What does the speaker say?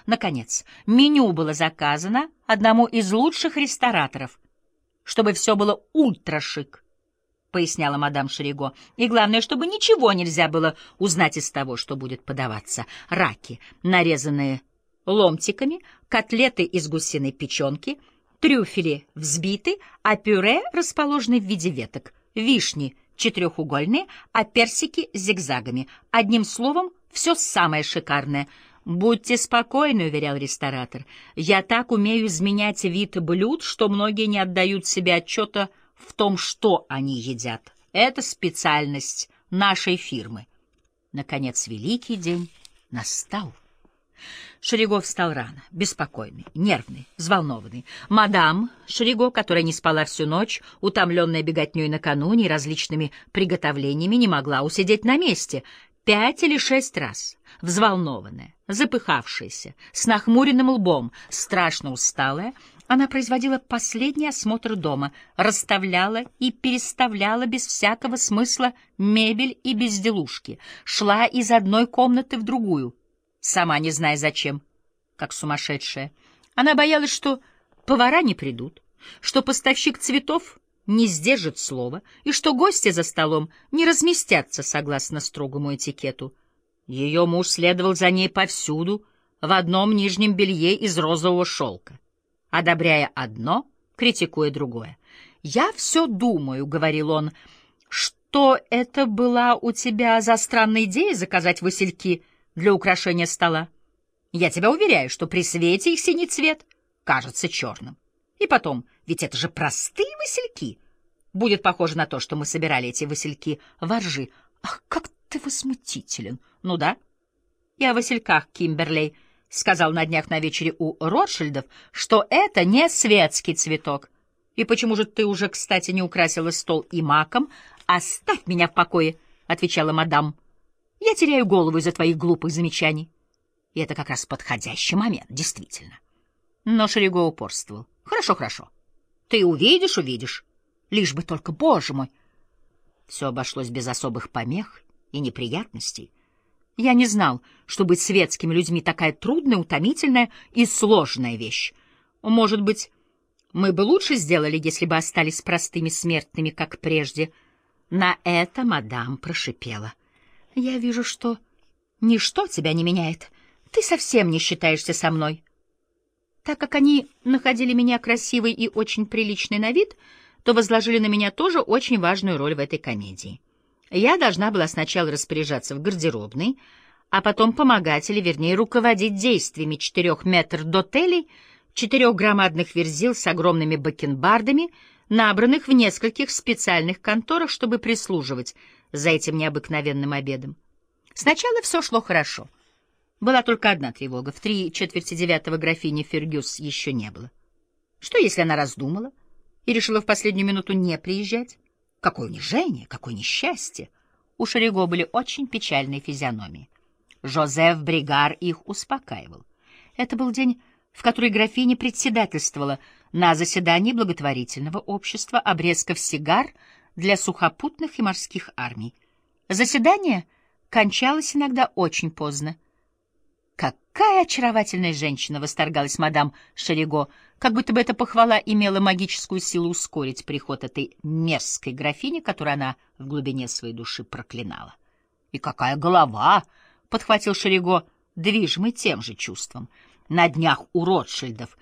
Наконец, меню было заказано одному из лучших рестораторов, чтобы все было ультрашик, — поясняла мадам Шериго. И главное, чтобы ничего нельзя было узнать из того, что будет подаваться. Раки, нарезанные ломтиками, котлеты из гусиной печенки, трюфели взбиты, а пюре расположены в виде веток, вишни четырехугольные, а персики зигзагами. Одним словом, все самое шикарное. «Будьте спокойны», — уверял ресторатор. «Я так умею изменять вид блюд, что многие не отдают себе отчета в том, что они едят. Это специальность нашей фирмы». Наконец, великий день настал. Шериго встал рано, беспокойный, нервный, взволнованный. Мадам Шериго, которая не спала всю ночь, утомленная беготней накануне и различными приготовлениями, не могла усидеть на месте. 5 или 6 раз, взволнованная, запыхавшаяся, с нахмуренным лбом, страшно усталая, она производила последний осмотр дома, расставляла и переставляла без всякого смысла мебель и безделушки, шла из одной комнаты в другую, сама не зная зачем, как сумасшедшая. Она боялась, что повара не придут, что поставщик цветов не сдержит слова и что гости за столом не разместятся согласно строгому этикету. Ее муж следовал за ней повсюду в одном нижнем белье из розового шелка, одобряя одно, критикуя другое. «Я все думаю», — говорил он, — «что это была у тебя за странная идея заказать васильки для украшения стола. Я тебя уверяю, что при свете их синий цвет кажется черным. И потом, ведь это же простые васильки. Будет похоже на то, что мы собирали эти васильки во ржи. Ах, как ты возмутителен! Ну да. И о васильках, Кимберлей, сказал на днях на вечере у Ротшильдов, что это не светский цветок. И почему же ты уже, кстати, не украсила стол и маком? Оставь меня в покое, — отвечала мадам. Я теряю голову из-за твоих глупых замечаний. И это как раз подходящий момент, действительно. Но Шериго упорствовал. Хорошо, хорошо. Ты увидишь, увидишь. Лишь бы только, боже мой. Все обошлось без особых помех и неприятностей. Я не знал, что быть светскими людьми такая трудная, утомительная и сложная вещь. Может быть, мы бы лучше сделали, если бы остались простыми смертными, как прежде. На это мадам прошипела. Я вижу, что ничто тебя не меняет. Ты совсем не считаешься со мной. Так как они находили меня красивой и очень приличной на вид, то возложили на меня тоже очень важную роль в этой комедии. Я должна была сначала распоряжаться в гардеробной, а потом помогать, или, вернее, руководить действиями 4 метрдотелей, 4 громадных верзил с огромными бакенбардами, набранных в нескольких специальных конторах, чтобы прислуживать за этим необыкновенным обедом. Сначала все шло хорошо. Была только одна тревога. В 8:45 графини Фергюс еще не было. Что, если она раздумала и решила в последнюю минуту не приезжать? Какое унижение, какое несчастье! У Шериго были очень печальные физиономии. Жозеф Бригар их успокаивал. Это был день, в который графиня председательствовала на заседании благотворительного общества обрезков сигар для сухопутных и морских армий. Заседание кончалось иногда очень поздно. «Какая очаровательная женщина!» — восторгалась мадам Шериго, как будто бы эта похвала имела магическую силу ускорить приход этой мерзкой графини, которую она в глубине своей души проклинала. «И какая голова!» — подхватил Шериго, движимый тем же чувством. На днях у Ротшильдов